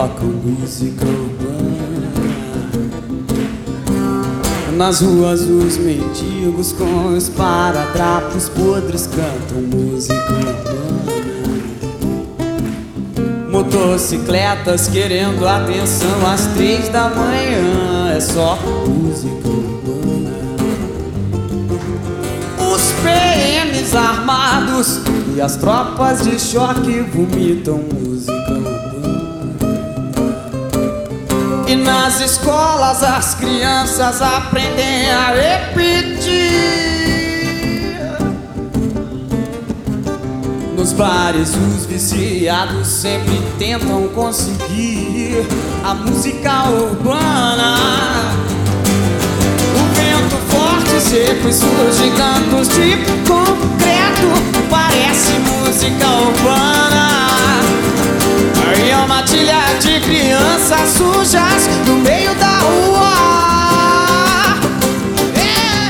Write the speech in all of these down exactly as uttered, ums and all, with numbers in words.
tocam música urbana. Nas ruas os mendigos com esparadrapos podres cantam música urbana. Motocicletas querendo atenção às três da manhã, é só música urbana. Os P Ms armados e as tropas de choque vomitam música urbana. E nas escolas as crianças aprendem a repetir. Nos bares os viciados sempre tentam conseguir a música urbana. O vento forte, seco e surge cantos de concreto, parece música urbana. E é uma matilha de crianças sujas no meio da rua. É.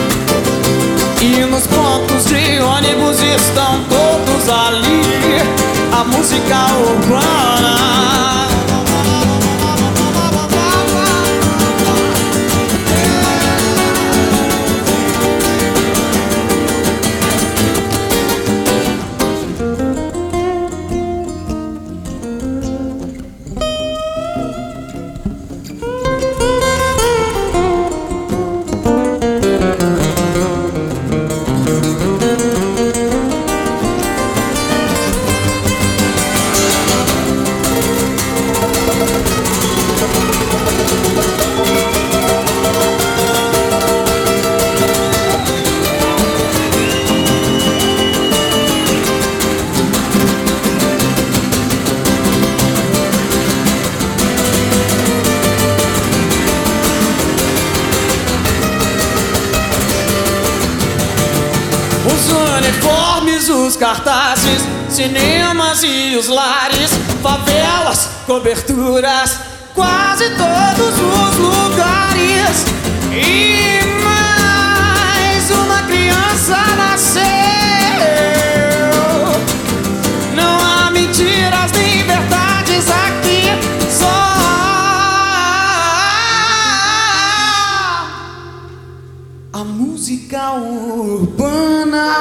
E nos pontos de ônibus estão todos ali, a música urbana. Os uniformes, os cartazes, cinemas e os lares, favelas, coberturas, quase todos os lugares. E mais uma criança nasceu. Não há mentiras nem verdades aqui, só a música urbana.